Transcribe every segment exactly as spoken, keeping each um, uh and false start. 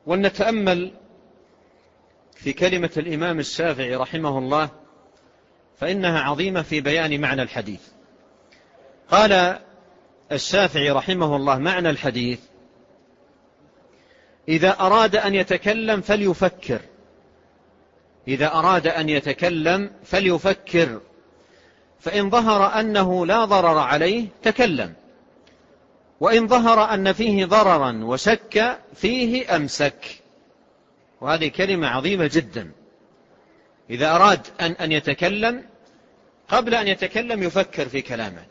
ولنتأمل في كلمة الإمام الشافعي رحمه الله، فإنها عظيمة في بيان معنى الحديث. قال الشافعي رحمه الله: معنى الحديث: إذا أراد أن يتكلم فليفكر، إذا أراد أن يتكلم فليفكر، فإن ظهر أنه لا ضرر عليه تكلم، وإن ظهر أن فيه ضررا وشك فيه أمسك. وهذه كلمة عظيمة جدا. إذا أراد أن, أن يتكلم، قبل أن يتكلم يفكر في كلامه،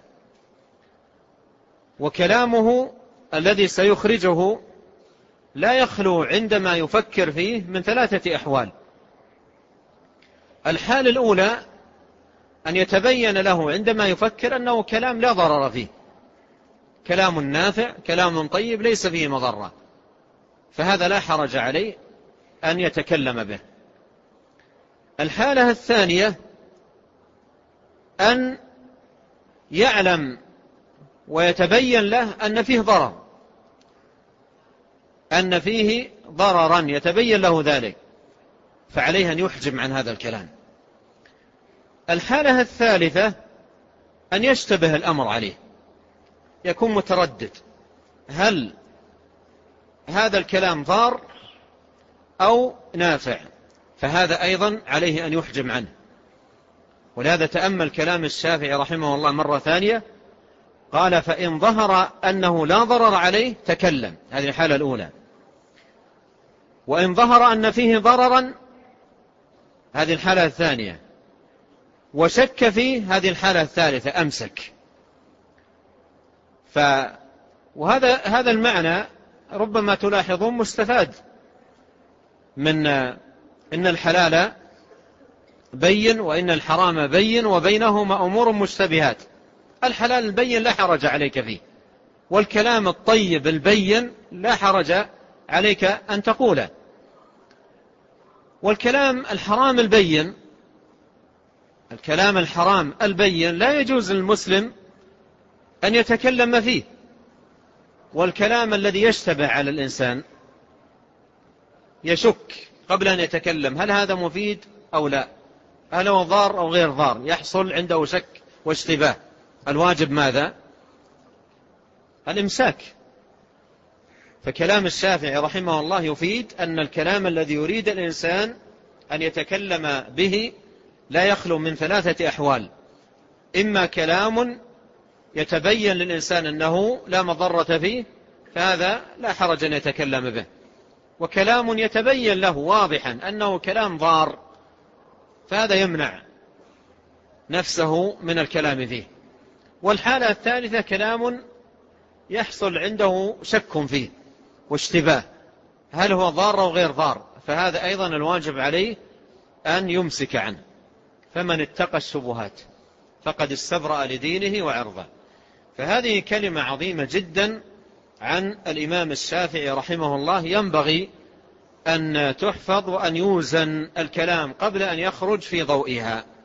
وكلامه الذي سيخرجه لا يخلو عندما يفكر فيه من ثلاثة أحوال. الحال الأولى أن يتبين له عندما يفكر أنه كلام لا ضرر فيه، كلام نافع، كلام طيب ليس فيه مضرة، فهذا لا حرج عليه أن يتكلم به. الحالة الثانية أن يعلم ويتبين له أن فيه ضرر، أن فيه ضررا يتبين له ذلك، فعليه أن يحجم عن هذا الكلام. الحالة الثالثة أن يشتبه الأمر عليه، يكون متردد، هل هذا الكلام ضار أو نافع، فهذا أيضا عليه أن يحجم عنه. ولهذا تأمل كلام الشافعي رحمه الله مرة ثانية، قال: فإن ظهر أنه لا ضرر عليه تكلم، هذه الحالة الأولى. وإن ظهر أن فيه ضررا، هذه الحالة الثانية. وشك فيه، هذه الحالة الثالثة، أمسك. ف وهذا هذا المعنى ربما تلاحظون مستفاد من إن الحلال بين وإن الحرام بين وبينهما أمور مشتبهات. الحلال البين لا حرج عليك فيه، والكلام الطيب البين لا حرج عليك أن تقوله. والكلام الحرام البين، الكلام الحرام البين لا يجوز للمسلم أن يتكلم فيه. والكلام الذي يشتبه على الإنسان يشك قبل أن يتكلم، هل هذا مفيد أو لا، هل هو ضار أو غير ضار، يحصل عنده شك واشتباه. الواجب ماذا؟ الإمساك. فكلام الشافعي رحمه الله يفيد أن الكلام الذي يريد الإنسان أن يتكلم به لا يخلو من ثلاثة أحوال: إما كلام يتبين للإنسان أنه لا مضرة فيه، فهذا لا حرج أن يتكلم به، وكلام يتبين له واضحا أنه كلام ضار، فهذا يمنع نفسه من الكلام فيه. والحالة الثالثة كلام يحصل عنده شك فيه واشتباه، هل هو ضار أو غير ضار، فهذا أيضا الواجب عليه أن يمسك عنه. فمن اتقى الشبهات فقد استبرأ لدينه وعرضه. فهذه كلمة عظيمة جدا عن الإمام الشافعي رحمه الله، ينبغي أن تحفظ وأن يوزن الكلام قبل أن يخرج في ضوئها.